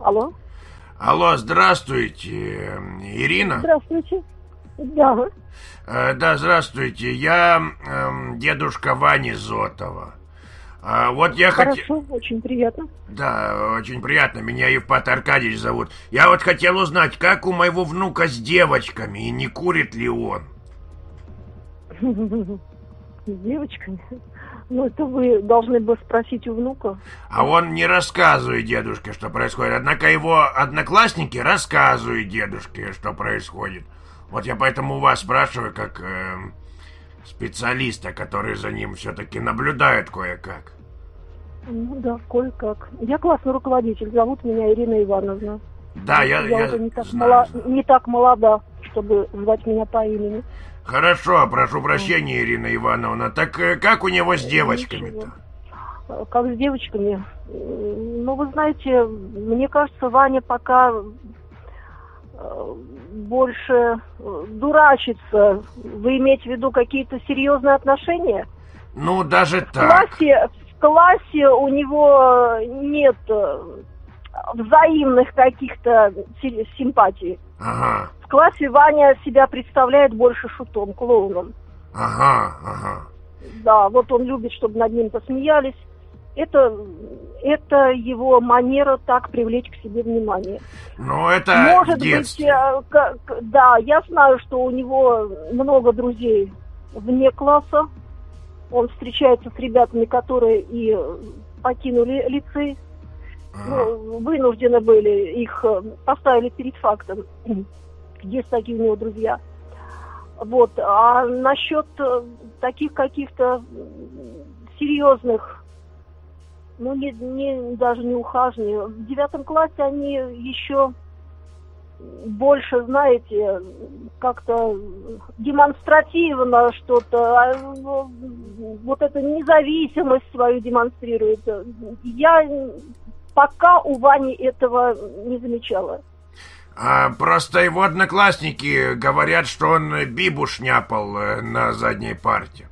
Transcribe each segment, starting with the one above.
Алло. Алло, здравствуйте, Ирина? Здравствуйте. Да. Да, здравствуйте, я дедушка Вани Зотова. Вот я Хорошо, очень приятно. Да, очень приятно, меня Евпат Аркадьевич зовут. Я вот хотел узнать, как у моего внука с девочками, и не курит ли он? С девочками? Ну, это вы должны бы спросить у внука. А он не рассказывает дедушке, что происходит. Однако его одноклассники рассказывают дедушке, что происходит. Вот я поэтому у вас спрашиваю, как специалиста, который за ним все-таки наблюдает кое-как. Ну да, кое-как. Я классный руководитель, зовут меня Ирина Ивановна. Да, я уже не так, знаю. Не так молода, чтобы звать меня по имени. Хорошо, прошу прощения, Ирина Ивановна. Так как у него с девочками-то? Как с девочками? Ну, вы знаете, мне кажется, Ваня пока больше дурачится. Вы имеете в виду какие-то серьезные отношения? Ну, даже так. В классе у него нет взаимных каких-то симпатий. Ага. В классе Ваня себя представляет больше шутом, клоуном. Ага. Да, вот он любит, чтобы над ним посмеялись. Это его манера так привлечь к себе внимание. Ну, это может в детстве. быть, да, я знаю, что у него много друзей вне класса. Он встречается с ребятами, которые и покинули лицей. Ну, вынуждены были, их поставили перед фактом. Есть такие у него друзья. Вот. А насчет таких каких-то серьезных, ну, даже не ухаживаний. В 9 классе они еще больше, знаете, как-то демонстративно что-то, вот эту независимость свою демонстрирует. Я пока у Вани этого не замечала. Просто его одноклассники говорят, что он бибу шняпал на задней парте.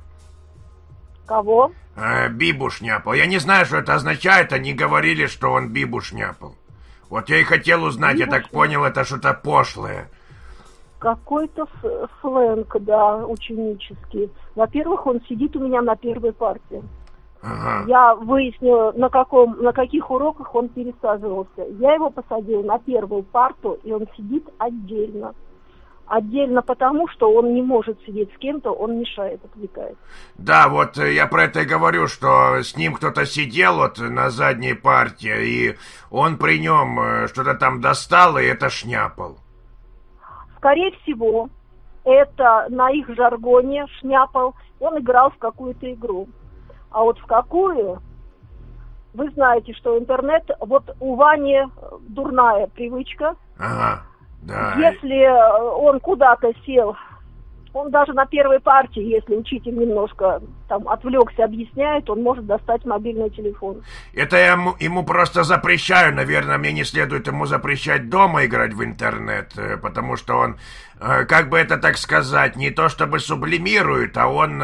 Кого? Бибу шняпал. Я не знаю, что это означает. Они говорили, что он бибу шняпал. Вот я и хотел узнать, я так понял, это что-то пошлое. Какой-то сленг, да, ученический. Во-первых, он сидит у меня на первой парте. Ага. Я выяснила, на каких уроках он пересаживался. Я его посадила на первую парту, и он сидит отдельно. Отдельно потому, что он не может сидеть с кем-то, он мешает, отвлекает. Да, вот я про это и говорю, что с ним кто-то сидел вот на задней парте, и он при нем что-то там достал, и это шняпал. Скорее всего, это на их жаргоне шняпал, он играл в какую-то игру. А вот в какую, вы знаете, что интернет, вот у Вани дурная привычка. Ага, да. Если он куда-то сел, он даже на первой партии, если учитель немножко там отвлекся, объясняет, он может достать мобильный телефон. Это я ему просто запрещаю, наверное, мне не следует ему запрещать дома играть в интернет, потому что он, как бы это так сказать, не то чтобы сублимирует, а он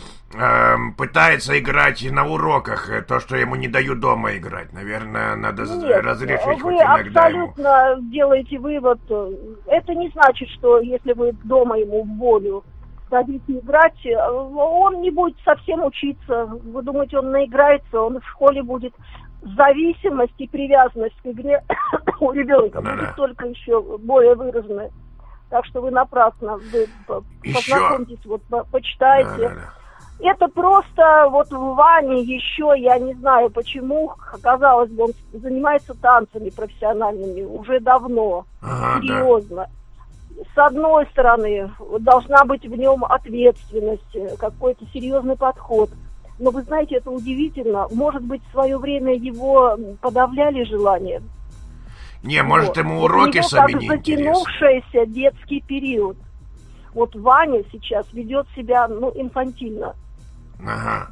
пытается играть на уроках, то, что ему не дают дома играть. Наверное, надо разрешить хоть иногда ему. Вы абсолютно делаете вывод. Это не значит, что если вы дома ему в волю дадите играть, он не будет совсем учиться. Вы думаете, он наиграется, он в школе будет зависимость и привязанность к игре у ребенка будет только еще более выраженная. Так что вы напрасно, вы познакомьтесь, вот почитайте. Это просто вот в Ване еще, я не знаю почему, казалось бы, он занимается танцами профессиональными уже давно, серьезно. Да. С одной стороны, должна быть в нем ответственность, какой-то серьезный подход. Но вы знаете, это удивительно. Может быть, в свое время его подавляли желание. Не, может, ему уроки сами не интересны. Затянувшийся детский период. Вот Ваня сейчас ведет себя, инфантильно. Ага.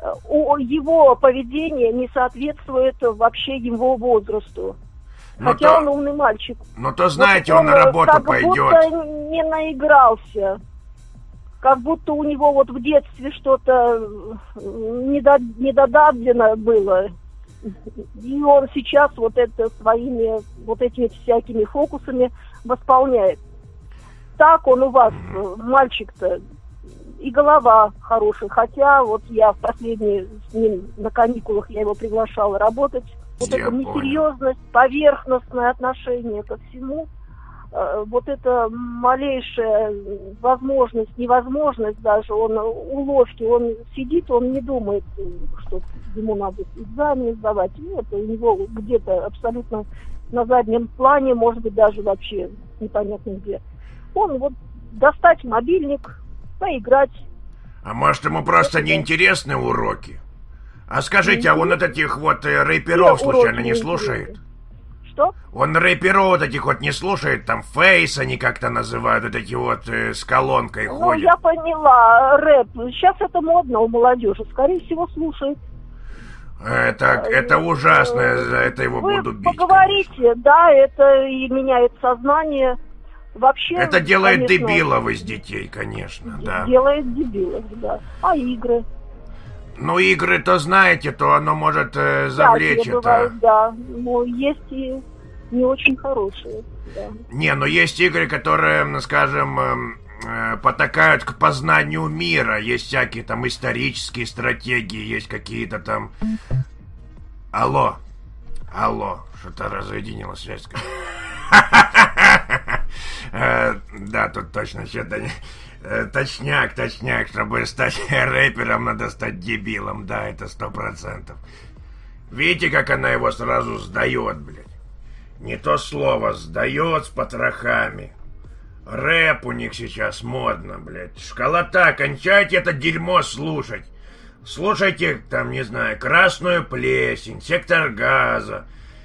Его поведение не соответствует вообще его возрасту. Хотя он умный мальчик. Ну то знаете, он на работу пойдет. Как будто не наигрался. Как будто у него вот в детстве что-то недодавлено было. И он сейчас вот это своими вот этими всякими фокусами восполняет. Так он у вас, мальчик-то, и голова хорошая. Хотя вот я в последние с ним на каникулах, я его приглашала работать. Вот я эта несерьезность, поверхностное отношение ко всему, вот эта малейшая возможность, невозможность даже, он уловки, он сидит, он не думает, что ему надо экзамен сдавать. Нет, у него где-то абсолютно на заднем плане, может быть, даже вообще непонятно где. Он вот достать мобильник, поиграть. А может, ему просто неинтересны уроки? А скажите, а он от этих вот рэперов случайно не слушает? Что? Он рэперов вот этих вот не слушает, там Фейс они как-то называют, вот эти вот с колонкой ходят. Ну, я поняла, рэп. Сейчас это модно у молодежи, скорее всего, слушает. Это ужасно, за это его Вы буду бить. Поговорите, конечно. Да, это и меняет сознание. Вообще, это делает конечно, дебилов из детей, конечно, да. Делает дебилов, да. А игры? Ну, игры-то знаете, то оно может завлечь это. Бывают, да. Но есть и не очень хорошие, да. Не, но есть игры, которые, скажем, потакают к познанию мира. Есть всякие там исторические стратегии, есть какие-то там... Алло, что-то разъединила связь. Да, тут точно что-то... Точняк, чтобы стать рэпером, надо стать дебилом, да, это 100%. Видите, как она его сразу сдает, блядь? Не то слово, сдает с потрохами. Рэп у них сейчас модно, блядь. Школота, кончайте это дерьмо слушать. Слушайте, там, не знаю, «Красную плесень», «Сектор газа»,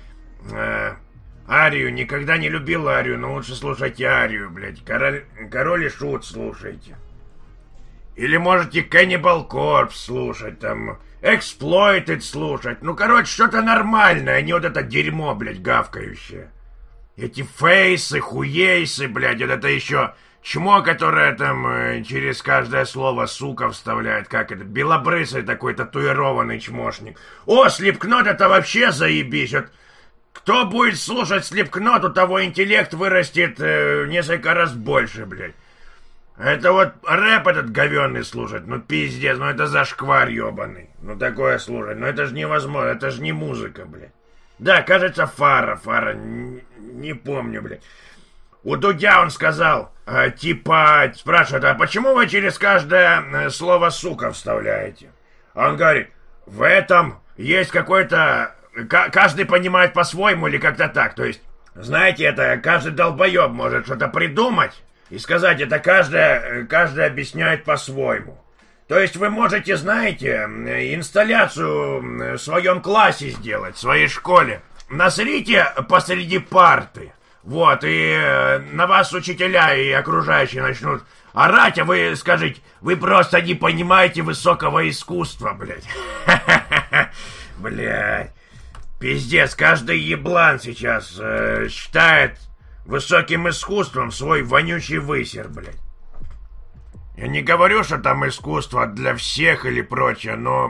Арию. Никогда не любил Арию, но лучше слушайте Арию, блядь. Король и Шут слушайте. Или можете Cannibal Corpse слушать, там, Exploited слушать. Ну, короче, что-то нормальное, а не вот это дерьмо, блядь, гавкающее. Эти фейсы, хуейсы, блядь, вот это еще чмо, которое там через каждое слово сука вставляет. Как это? Белобрысый такой татуированный чмошник. О, Слипкнот, это вообще заебись. Вот кто будет слушать Слипкнот, у того интеллект вырастет несколько раз больше, блядь. Это вот рэп этот говёный слушать, ну пиздец, ну это зашквар ёбаный. Ну такое слушать, ну это же невозможно, это же не музыка, блядь. Да, кажется, Фара, не помню, блядь. У Дудя он сказал, типа, спрашивает, а почему вы через каждое слово сука вставляете? Он говорит, в этом есть какой-то... Каждый понимает по-своему или как-то так. То есть, знаете, это каждый долбоеб может что-то придумать и сказать, это каждый объясняет по-своему. То есть вы можете, знаете, инсталляцию в своем классе сделать, в своей школе. Насрите посреди парты. Вот, и на вас учителя и окружающие начнут орать, а вы скажете, вы просто не понимаете высокого искусства, блядь. Блядь. Пиздец, каждый еблан сейчас считает высоким искусством свой вонючий высер, блядь. Я не говорю, что там искусство для всех или прочее, но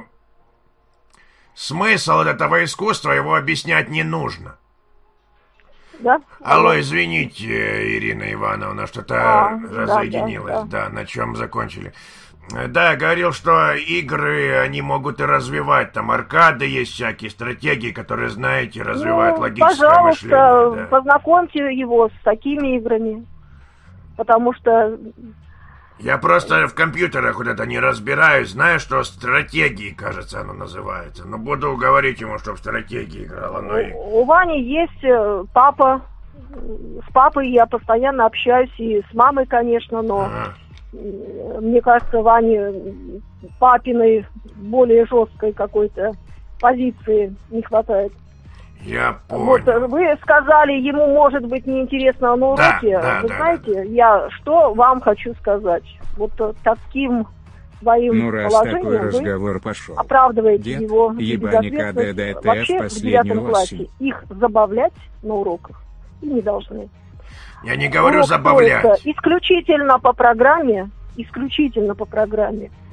смысл этого искусства его объяснять не нужно. Да? Алло, извините, Ирина Ивановна, что-то разъединилось. Да, на чем закончили. Да, я говорил, что игры, они могут и развивать. Там аркады есть всякие, стратегии, которые, знаете, развивают логическое мышление. Пожалуйста, познакомьте его с такими играми. Потому что... Я просто в компьютерах вот это не разбираюсь. Знаю, что стратегии, кажется, оно называется. Но буду говорить ему, чтобы в стратегии играл. У Вани есть папа. С папой я постоянно общаюсь. И с мамой, конечно, но... Мне кажется, Ване папиной более жесткой какой-то позиции не хватает. Я понял. Вот вы сказали, ему может быть неинтересно на уроке. Вы знаете, я что вам хочу сказать. Вот таким своим положением такой разговор пошел. Оправдываете Дед, его ебаника ДДТ вообще в в 9 классе осень. их забавлять на уроках и не должны. Я не говорю забавлять. Исключительно по программе.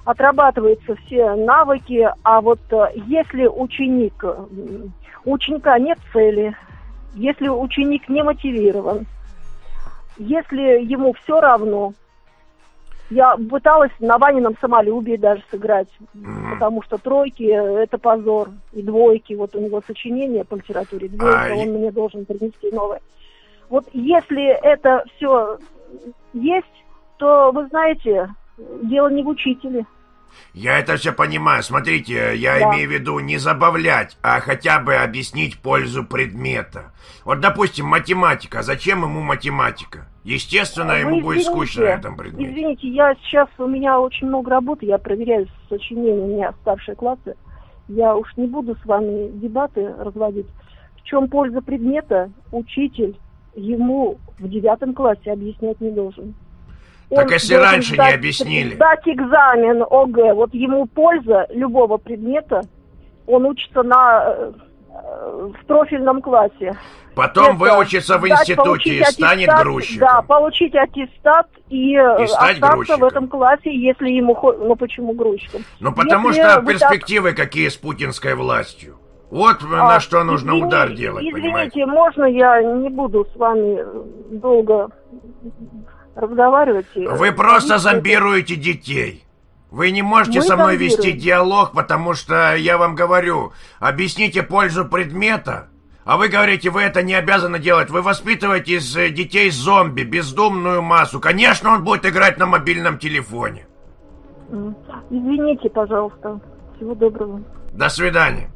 отрабатываются все навыки, а вот если у ученика нет цели, если ученик не мотивирован, если ему все равно, я пыталась на Ванином самолюбии даже сыграть, потому что тройки – это позор, и двойки, вот у него сочинение по литературе, двойка, он мне должен принести новое. Вот если это все есть, то, вы знаете, дело не в учителе. Я это все понимаю. Смотрите, я имею в виду не забавлять, а хотя бы объяснить пользу предмета. Вот, допустим, математика. Зачем ему математика? Естественно, ему будет скучно на этом предмете. Извините, у меня очень много работы, я проверяю сочинения, у меня старшие классы. Я уж не буду с вами дебаты разводить. В чем польза предмета, учитель ему в 9 классе объяснять не должен. Так если раньше не объяснили. Сдать экзамен ОГЭ, вот ему польза любого предмета, он учится в профильном классе. Потом выучится в институте и станет грузчиком. Да, получить аттестат и остаться в этом классе, если ему... Ну почему грузчиком? Ну потому что перспективы какие с путинской властью. Вот на что нужно удар делать, понимаете? Извините, можно я не буду с вами долго разговаривать? Вы просто зомбируете детей. Вы не можете со мной вести диалог, потому что, я вам говорю, объясните пользу предмета, а вы говорите, вы это не обязаны делать. Вы воспитываете из детей зомби, бездумную массу. Конечно, он будет играть на мобильном телефоне. Извините, пожалуйста. Всего доброго. До свидания.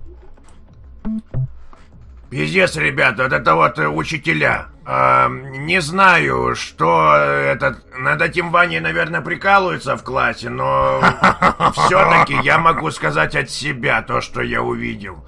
Пиздец, ребята, вот это вот учителя. Не знаю, что над этим Ваней, наверное, прикалываются в классе, но все-таки я могу сказать от себя то, что я увидел.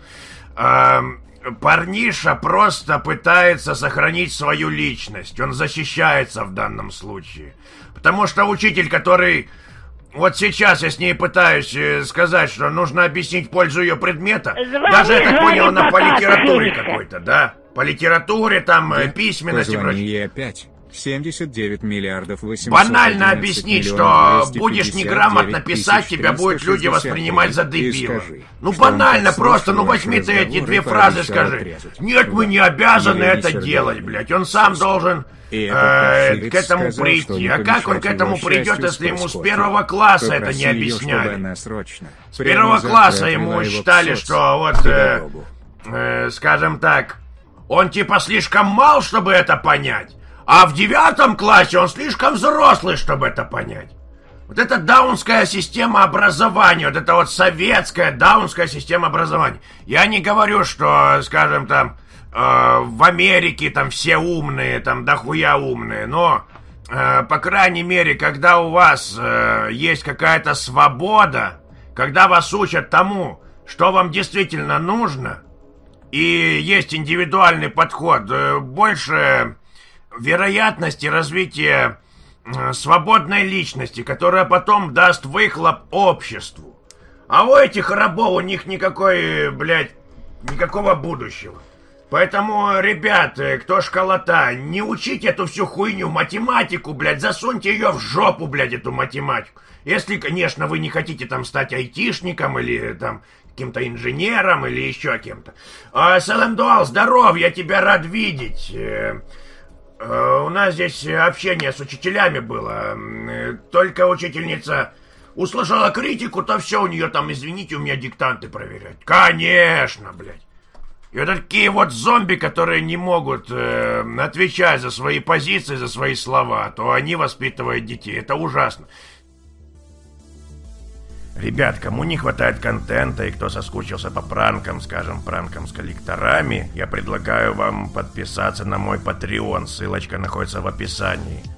Парниша просто пытается сохранить свою личность. Он защищается в данном случае. Потому что учитель, который... Вот сейчас я с ней пытаюсь сказать, что нужно объяснить пользу ее предмета. Даже, я так понял, она по литературе какой-то, да? По литературе, там, письменности и прочее. Ей опять. 79 миллиардов 811 банально объяснить, что будешь неграмотно писать, тебя будут люди воспринимать за дебила. Ну банально просто, ну возьми ты эти две фразы, скажи. Нет, мы не обязаны это делать, блядь. Он сам должен к этому прийти. А как он к этому придет, если ему с 1 класса это не объясняли? С 1 класса ему считали, что вот, скажем так, он типа слишком мал, чтобы это понять. А в 9 классе он слишком взрослый, чтобы это понять. Вот это даунская система образования, вот это вот советская даунская система образования. Я не говорю, что, скажем, там, в Америке там все умные, там дохуя умные, но, по крайней мере, когда у вас есть какая-то свобода, когда вас учат тому, что вам действительно нужно, и есть индивидуальный подход, больше... вероятности развития свободной личности, которая потом даст выхлоп обществу. А у этих рабов у них никакого будущего. Поэтому, ребят, кто школота, не учите эту всю хуйню, математику, засуньте ее в жопу, эту математику. Если, конечно, вы не хотите там стать айтишником или там каким-то инженером или еще кем-то. Салем Дуал, здоров, я тебя рад видеть. У нас здесь общение с учителями было. Только учительница услышала критику, то все, у нее там, извините, у меня диктанты проверять. Конечно, блядь. И вот такие вот зомби, которые не могут отвечать за свои позиции, за свои слова, то они воспитывают детей. Это ужасно. Ребят, кому не хватает контента и кто соскучился по пранкам, скажем, пранкам с коллекторами, я предлагаю вам подписаться на мой Patreon, ссылочка находится в описании.